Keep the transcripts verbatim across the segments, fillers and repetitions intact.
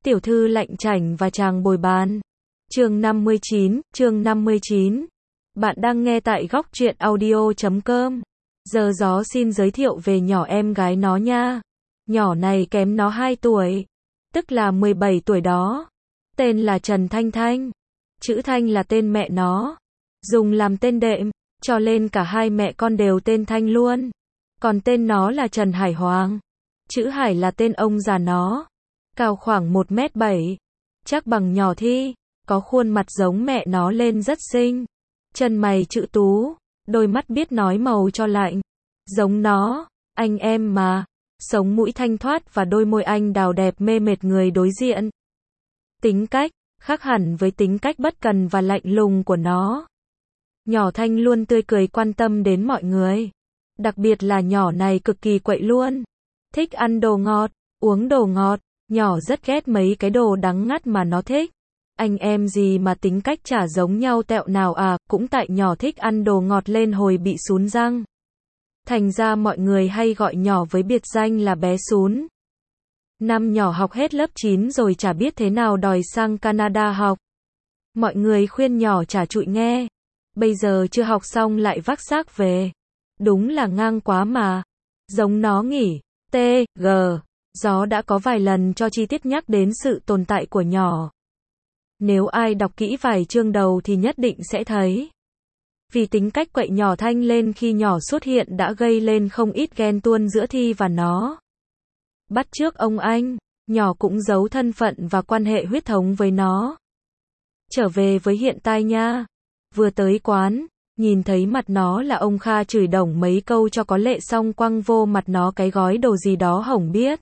Tiểu thư lạnh chảnh và chàng bồi bàn. Chương năm mươi chín, chương năm mươi chín. Bạn đang nghe tại góc truyện audio chấm com. Giờ gió xin giới thiệu về nhỏ em gái nó nha. Nhỏ này kém nó hai tuổi, tức là mười bảy tuổi đó. Tên là Trần Thanh Thanh. Chữ Thanh là tên mẹ nó, dùng làm tên đệm, cho nên cả hai mẹ con đều tên Thanh luôn. Còn tên nó là Trần Hải Hoàng. Chữ Hải là tên ông già nó. Cao khoảng một mét bảy, chắc bằng nhỏ Thi, có khuôn mặt giống mẹ nó lên rất xinh. Chân mày chữ tú, đôi mắt biết nói màu cho lạnh. Giống nó, anh em mà. Sống mũi thanh thoát và đôi môi anh đào đẹp mê mệt người đối diện. Tính cách, khác hẳn với tính cách bất cần và lạnh lùng của nó. Nhỏ Thanh luôn tươi cười quan tâm đến mọi người. Đặc biệt là nhỏ này cực kỳ quậy luôn. Thích ăn đồ ngọt, uống đồ ngọt. Nhỏ rất ghét mấy cái đồ đắng ngắt mà nó thích. Anh em gì mà tính cách chả giống nhau tẹo nào à, cũng tại nhỏ thích ăn đồ ngọt lên hồi bị sún răng. Thành ra mọi người hay gọi nhỏ với biệt danh là bé sún. Năm nhỏ học hết lớp chín rồi chả biết thế nào đòi sang Canada học. Mọi người khuyên nhỏ chả trụi nghe. Bây giờ chưa học xong lại vác xác về. Đúng là ngang quá mà. Giống nó nghỉ. T, G. Gió đã có vài lần cho chi tiết nhắc đến sự tồn tại của nhỏ. Nếu ai đọc kỹ vài chương đầu thì nhất định sẽ thấy. Vì tính cách quậy nhỏ Thanh lên khi nhỏ xuất hiện đã gây lên không ít ghen tuông giữa Thi và nó. Bắt chước ông anh, nhỏ cũng giấu thân phận và quan hệ huyết thống với nó. Trở về với hiện tại nha. Vừa tới quán, nhìn thấy mặt nó là ông Kha chửi đồng mấy câu cho có lệ xong quăng vô mặt nó cái gói đồ gì đó hổng biết.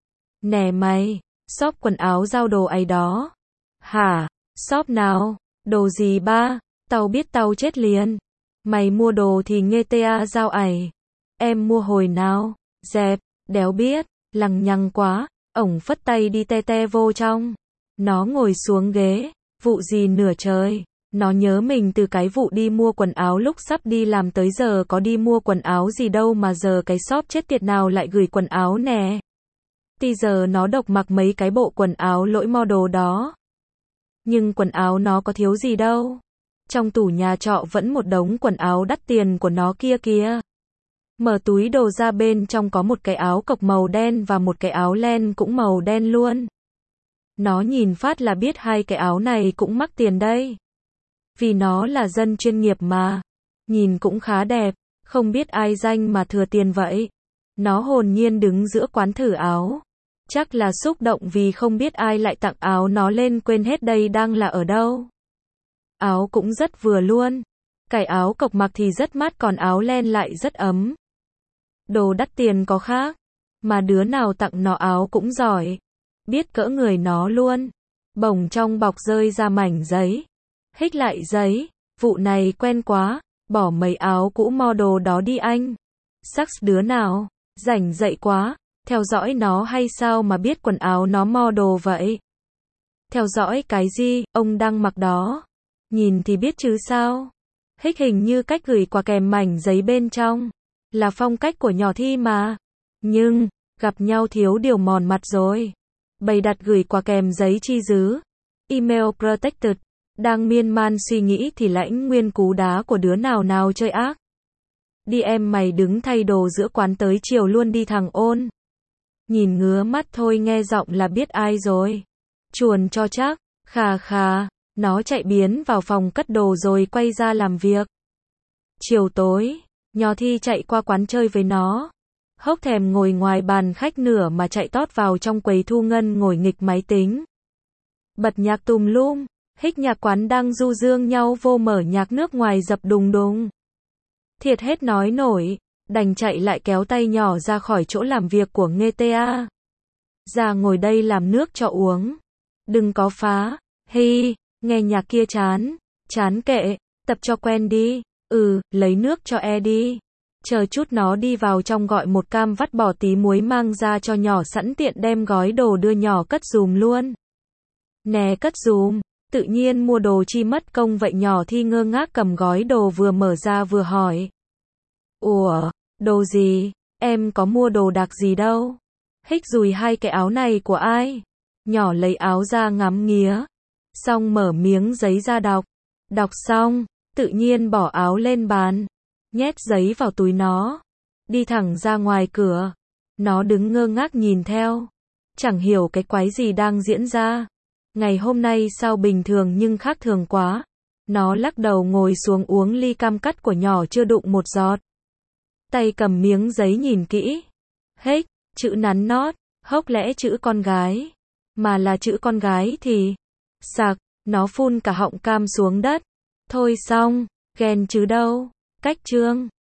Nè mày, shop quần áo giao đồ ấy đó. Hả? Shop nào? Đồ gì ba? Tao biết tao chết liền. Mày mua đồ thì nghe ta giao ải. Em mua hồi nào? Dẹp, đéo biết, lằng nhằng quá. Ổng phất tay đi te te vô trong. Nó ngồi xuống ghế. Vụ gì nửa trời. Nó nhớ mình từ cái vụ đi mua quần áo lúc sắp đi làm tới giờ có đi mua quần áo gì đâu mà giờ cái shop chết tiệt nào lại gửi quần áo nè. Thì giờ nó độc mặc mấy cái bộ quần áo lỗi model đó. Nhưng quần áo nó có thiếu gì đâu. Trong tủ nhà trọ vẫn một đống quần áo đắt tiền của nó kia kìa. Mở túi đồ ra bên trong có một cái áo cộc màu đen và một cái áo len cũng màu đen luôn. Nó nhìn phát là biết hai cái áo này cũng mắc tiền đây. Vì nó là dân chuyên nghiệp mà. Nhìn cũng khá đẹp, không biết ai danh mà thừa tiền vậy. Nó hồn nhiên đứng giữa quán thử áo. Chắc là xúc động vì không biết ai lại tặng áo nó lên quên hết đây đang là ở đâu. Áo cũng rất vừa luôn. Cái áo cộc mặc thì rất mát còn áo len lại rất ấm. Đồ đắt tiền có khác. Mà đứa nào tặng nó áo cũng giỏi. Biết cỡ người nó luôn. Bồng trong bọc rơi ra mảnh giấy. Hích lại giấy. Vụ này quen quá. Bỏ mấy áo cũ model đó đi anh. Sắc đứa nào. Rảnh dậy quá. Theo dõi nó hay sao mà biết quần áo nó model vậy? Theo dõi cái gì, ông đang mặc đó. Nhìn thì biết chứ sao. Hích hình như cách gửi quà kèm mảnh giấy bên trong. Là phong cách của nhỏ Thi mà. Nhưng, gặp nhau thiếu điều mòn mặt rồi. Bày đặt gửi quà kèm giấy chi dứ. Email protected. Đang miên man suy nghĩ thì lãnh nguyên cú đá của đứa nào nào chơi ác. Đi em mày đứng thay đồ giữa quán tới chiều luôn đi thằng ôn. Nhìn ngứa mắt thôi nghe giọng là biết ai rồi. Chuồn cho chắc, khà khà, nó chạy biến vào phòng cất đồ rồi quay ra làm việc. Chiều tối, nhỏ Thi chạy qua quán chơi với nó. Hốc thèm ngồi ngoài bàn khách nửa mà chạy tót vào trong quầy thu ngân ngồi nghịch máy tính. Bật nhạc tùm lum, Hích nhạc quán đang du dương nhau vô mở nhạc nước ngoài dập đùng đùng. Thiệt hết nói nổi. Đành chạy lại kéo tay nhỏ ra khỏi chỗ làm việc của nghe ta. Ra ngồi đây làm nước cho uống. Đừng có phá. Hi, nghe nhạc kia chán. Chán kệ, tập cho quen đi. Ừ, lấy nước cho e đi. Chờ chút nó đi vào trong gọi một cam vắt bỏ tí muối mang ra cho nhỏ sẵn tiện đem gói đồ đưa nhỏ cất dùm luôn. Nè cất dùm. Tự nhiên mua đồ chi mất công vậy nhỏ Thi ngơ ngác cầm gói đồ vừa mở ra vừa hỏi. Ủa, đồ gì? Em có mua đồ đặc gì đâu. Hích dùi hai cái áo này của ai? Nhỏ lấy áo ra ngắm nghía. Xong mở miếng giấy ra đọc. Đọc xong, tự nhiên bỏ áo lên bàn. Nhét giấy vào túi nó. Đi thẳng ra ngoài cửa. Nó đứng ngơ ngác nhìn theo. Chẳng hiểu cái quái gì đang diễn ra. Ngày hôm nay sao bình thường nhưng khác thường quá. Nó lắc đầu ngồi xuống uống ly cam cắt của nhỏ chưa đụng một giọt. Tay cầm miếng giấy nhìn kỹ. Hếch, chữ nắn nót, hốc lẽ chữ con gái. Mà là chữ con gái thì... Sặc, nó phun cả họng cam xuống đất. Thôi xong, ghen chứ đâu. Cách chương.